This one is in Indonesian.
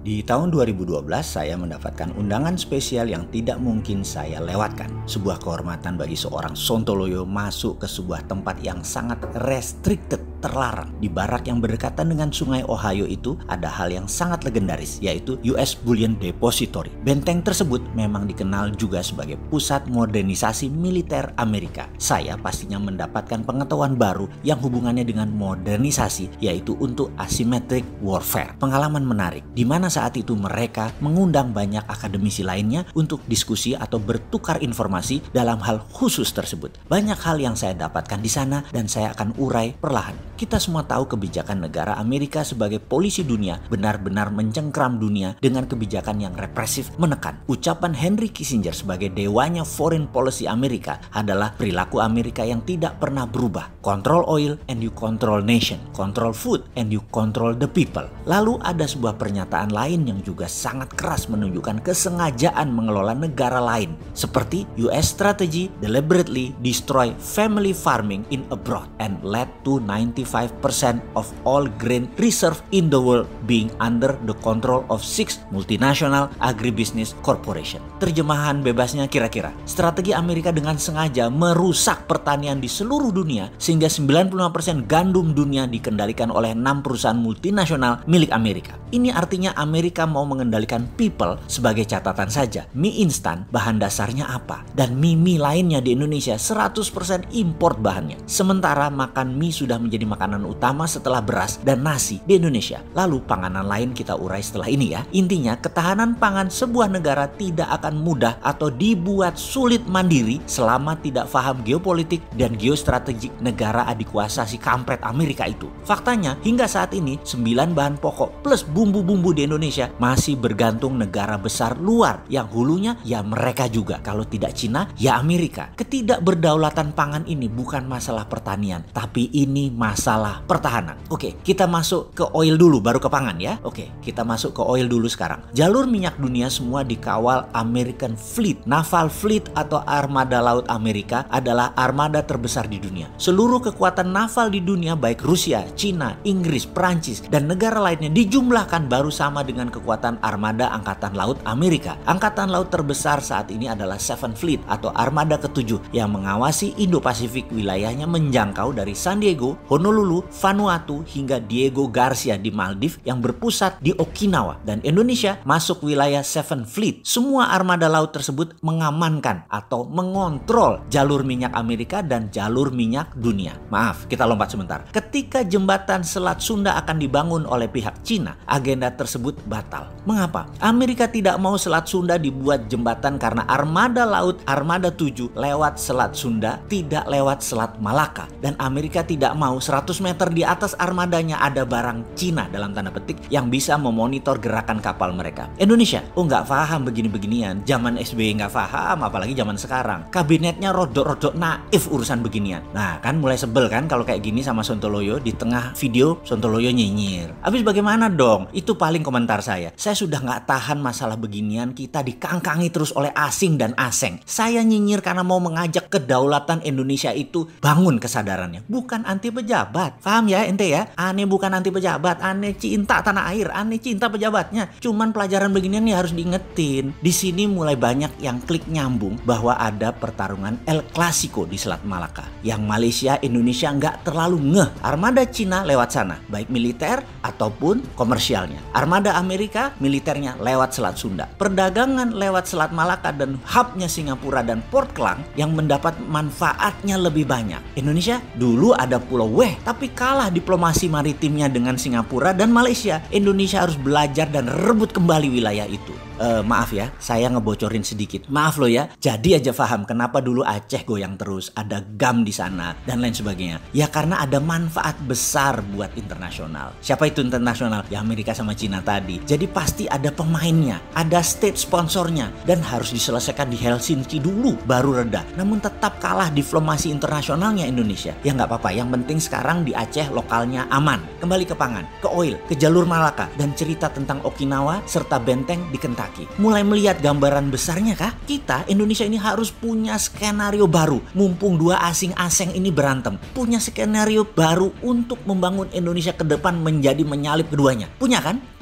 Di tahun 2012 saya mendapatkan undangan spesial yang tidak mungkin saya lewatkan. Sebuah kehormatan bagi seorang Sontoloyo masuk ke sebuah tempat yang sangat restricted, terlarang. Di barak yang berdekatan dengan sungai Ohio itu ada hal yang sangat legendaris, yaitu US Bullion Depository. Benteng tersebut memang dikenal juga sebagai pusat modernisasi militer Amerika. Saya pastinya mendapatkan pengetahuan baru yang hubungannya dengan modernisasi, yaitu untuk asymmetric warfare. Pengalaman menarik, di mana saat itu mereka mengundang banyak akademisi lainnya untuk diskusi atau bertukar informasi dalam hal khusus tersebut. Banyak hal yang saya dapatkan di sana dan saya akan urai perlahan. Kita semua tahu kebijakan negara Amerika sebagai polisi dunia benar-benar mencengkram dunia dengan kebijakan yang represif menekan. Ucapan Henry Kissinger sebagai dewanya foreign policy Amerika adalah perilaku Amerika yang tidak pernah berubah. Control oil and you control nation. Control food and you control the people. Lalu ada sebuah pernyataan lain yang juga sangat keras menunjukkan kesengajaan mengelola negara lain. Seperti US strategy deliberately destroy family farming in abroad and led to 95% of all grain reserve in the world being under the control of 6 multinational agribusiness corporation. Terjemahan bebasnya kira-kira, strategi Amerika dengan sengaja merusak pertanian di seluruh dunia sehingga 95% gandum dunia dikendalikan oleh 6 perusahaan multinasional milik Amerika. Ini artinya Amerika mau mengendalikan people. Sebagai catatan saja, mie instan bahan dasarnya apa? Dan mie lainnya di Indonesia 100% import bahannya. Sementara makan mie sudah menjadi makanan utama setelah beras dan nasi di Indonesia. Lalu panganan lain kita urai setelah ini ya. Intinya ketahanan pangan sebuah negara tidak akan mudah atau dibuat sulit mandiri selama tidak paham geopolitik dan geostrategik negara adikuasa si kampret Amerika itu. Faktanya hingga saat ini 9 bahan pokok plus bumbu-bumbu di Indonesia masih bergantung negara besar luar yang hulunya ya mereka juga. Kalau tidak Cina ya Amerika. Ketidakberdaulatan pangan ini bukan masalah pertanian, tapi ini masalah pertahanan. Oke, kita masuk ke oil dulu baru ke pangan ya. Oke, kita masuk ke oil dulu sekarang. Jalur minyak dunia semua dikawal American Fleet. Naval Fleet atau armada laut Amerika adalah armada terbesar di dunia. Seluruh kekuatan naval di dunia baik Rusia, Cina, Inggris, Perancis dan negara lainnya dijumlahkan baru sama dengan kekuatan armada Angkatan Laut Amerika. Angkatan Laut terbesar saat ini adalah Seventh Fleet atau armada ke-7 yang mengawasi Indo-Pasifik, wilayahnya menjangkau dari San Diego, Honolulu, Vanuatu hingga Diego Garcia di Maldives yang berpusat di Okinawa. Dan Indonesia masuk wilayah Seventh Fleet. Semua armada laut tersebut mengamankan atau mengontrol jalur minyak Amerika dan jalur minyak dunia. Maaf, kita lompat sebentar. Ketika jembatan Selat Sunda akan dibangun oleh pihak Cina, agenda tersebut batal. Mengapa? Amerika tidak mau Selat Sunda dibuat jembatan karena armada laut armada 7 lewat Selat Sunda, tidak lewat Selat Malaka. Dan Amerika tidak mau 100 meter di atas armadanya ada barang Cina dalam tanda petik yang bisa memonitor gerakan kapal mereka. Indonesia, nggak paham begini-beginian. Zaman SBY nggak paham, apalagi zaman sekarang. Kabinetnya rodok-rodok naif urusan beginian. Nah kan mulai sebel kan kalau kayak gini sama Sontoloyo. Di tengah video Sontoloyo nyinyir. Habis bagaimana dong? Itu paling komentar saya. Saya sudah nggak tahan masalah beginian, kita dikangkangi terus oleh asing dan aseng. Saya nyinyir karena mau mengajak kedaulatan Indonesia itu bangun kesadarannya. Bukan anti pejabat. Paham ya ente ya? Aneh bukan anti pejabat, aneh cinta tanah air, aneh cinta pejabatnya. Cuman pelajaran beginian nih harus diingetin. Di sini mulai banyak yang klik nyambung bahwa ada pertarungan El Clasico di Selat Malaka. Yang Malaysia, Indonesia nggak terlalu ngeh. Armada Cina lewat sana, baik militer ataupun komersialnya. Armada Amerika, militernya lewat Selat Sunda. Perdagangan lewat Selat Malaka dan hubnya Singapura dan Port Klang yang mendapat manfaatnya lebih banyak. Indonesia dulu ada Pulau Weh, tapi kalah diplomasi maritimnya dengan Singapura dan Malaysia. Indonesia harus belajar dan rebut kembali wilayah itu. Maaf ya, saya ngebocorin sedikit. Maaf loh ya. Jadi aja paham kenapa dulu Aceh goyang terus, ada GAM di sana dan lain sebagainya. Ya karena ada manfaat besar buat internasional. Siapa itu internasional? Ya Amerika sama Cina tadi. Jadi pasti ada pemainnya, ada state sponsornya dan harus diselesaikan di Helsinki dulu baru reda. Namun tetap kalah diplomasi internasionalnya Indonesia. Ya nggak apa-apa. Yang penting sekarang di Aceh lokalnya aman. Kembali ke pangan, ke oil, ke jalur Malaka dan cerita tentang Okinawa serta benteng di Kentucky. Mulai melihat gambaran besarnya kah? Kita Indonesia ini harus punya skenario baru. Mumpung dua asing-asing ini berantem, punya skenario baru untuk membangun Indonesia ke depan menjadi menyalip keduanya. Punya kan?